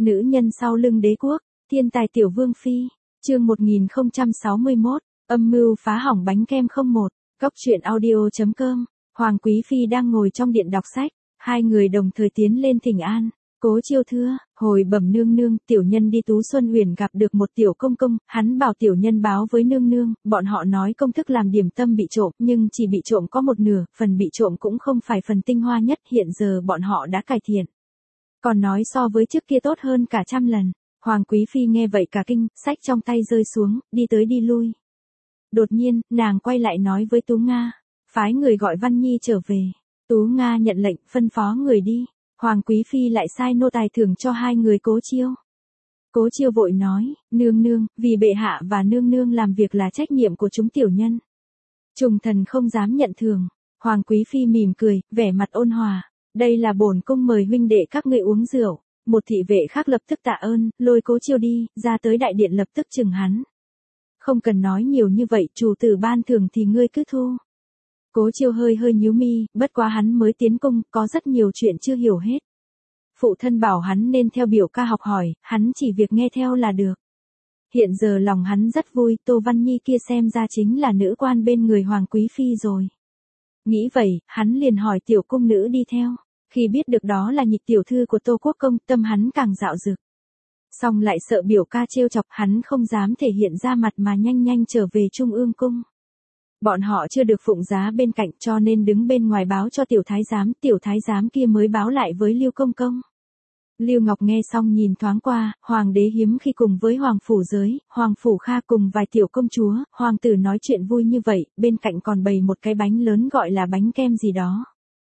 Nữ nhân sau lưng đế quốc, thiên tài tiểu vương phi, chương 1061, âm mưu phá hỏng bánh kem 01, góc truyện audio.com, Hoàng Quý Phi đang ngồi trong điện đọc sách, hai người đồng thời tiến lên thỉnh an. Cố Chiêu thưa, hồi bẩm nương nương, tiểu nhân đi Tú Xuân Huyền gặp được một tiểu công công, hắn bảo tiểu nhân báo với nương nương, bọn họ nói công thức làm điểm tâm bị trộm, nhưng chỉ bị trộm có một nửa, phần bị trộm cũng không phải phần tinh hoa nhất, hiện giờ bọn họ đã cải thiện. Còn nói so với trước kia tốt hơn cả trăm lần. Hoàng Quý Phi nghe vậy cả kinh, sách trong tay rơi xuống, đi tới đi lui. Đột nhiên, nàng quay lại nói với Tú Nga, phái người gọi Văn Nhi trở về. Tú Nga nhận lệnh, phân phó người đi. Hoàng Quý Phi lại sai nô tài thưởng cho hai người Cố Chiêu. Cố Chiêu vội nói, nương nương, vì bệ hạ và nương nương làm việc là trách nhiệm của chúng tiểu nhân. Trùng thần không dám nhận thưởng. Hoàng Quý Phi mỉm cười, vẻ mặt ôn hòa. Đây là bổn cung mời huynh đệ các ngươi uống rượu. Một thị vệ khác lập tức tạ ơn, lôi Cố Chiêu đi, ra tới đại điện lập tức chừng hắn. Không cần nói nhiều như vậy, chủ tử ban thưởng thì ngươi cứ thu. Cố Chiêu hơi nhíu mi, bất quá hắn mới tiến cung, có rất nhiều chuyện chưa hiểu hết. Phụ thân bảo hắn nên theo biểu ca học hỏi, hắn chỉ việc nghe theo là được. Hiện giờ lòng hắn rất vui, Tô Văn Nhi kia xem ra chính là nữ quan bên người Hoàng Quý Phi rồi. Nghĩ vậy, hắn liền hỏi tiểu cung nữ đi theo. Khi biết được đó là nhị tiểu thư của Tô Quốc Công, tâm hắn càng dạo dực. Xong lại sợ biểu ca trêu chọc, hắn không dám thể hiện ra mặt mà nhanh trở về Trung Ương Cung. Bọn họ chưa được phụng giá bên cạnh cho nên đứng bên ngoài báo cho tiểu thái giám kia mới báo lại với Lưu Công Công. Lưu Ngọc nghe xong nhìn thoáng qua, hoàng đế hiếm khi cùng với hoàng phủ giới, hoàng phủ Kha cùng vài tiểu công chúa, hoàng tử nói chuyện vui như vậy, bên cạnh còn bày một cái bánh lớn gọi là bánh kem gì đó.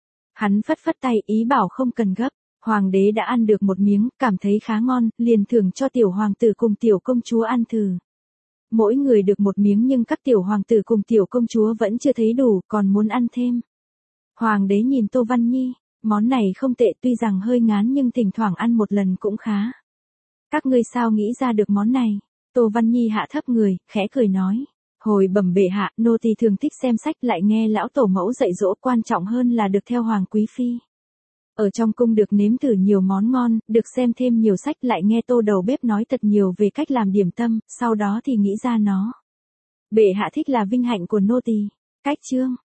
Hắn phất tay ý bảo không cần gấp, hoàng đế đã ăn được một miếng, cảm thấy khá ngon, liền thưởng cho tiểu hoàng tử cùng tiểu công chúa ăn thử. Mỗi người được một miếng nhưng các tiểu hoàng tử cùng tiểu công chúa vẫn chưa thấy đủ, còn muốn ăn thêm. Hoàng đế nhìn Tô Văn Nhi, món này không tệ tuy rằng hơi ngán nhưng thỉnh thoảng ăn một lần cũng khá. Các ngươi sao nghĩ ra được món này? Tô Văn Nhi hạ thấp người, khẽ cười nói. Hồi bẩm bệ hạ, nô tỳ thường thích xem sách lại nghe lão tổ mẫu dạy dỗ, quan trọng hơn là được theo Hoàng Quý Phi. Ở trong cung được nếm thử nhiều món ngon, được xem thêm nhiều sách lại nghe Tô đầu bếp nói thật nhiều về cách làm điểm tâm, sau đó thì nghĩ ra nó. Bệ hạ thích là vinh hạnh của nô tỳ. Cách chương,